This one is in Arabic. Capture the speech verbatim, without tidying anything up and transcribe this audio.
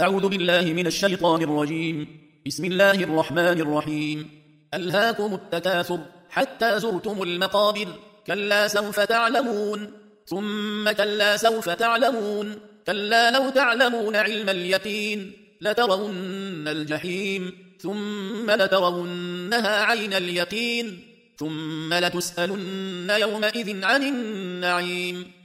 أعوذ بالله من الشيطان الرجيم. بسم الله الرحمن الرحيم. ألهاكم التكاثر حتى زرتم المقابر، كلا سوف تعلمون ثم كلا سوف تعلمون، كلا لو تعلمون علم اليقين لترون الجحيم ثم لترونها عين اليقين ثم لتسألن يومئذ عن النعيم.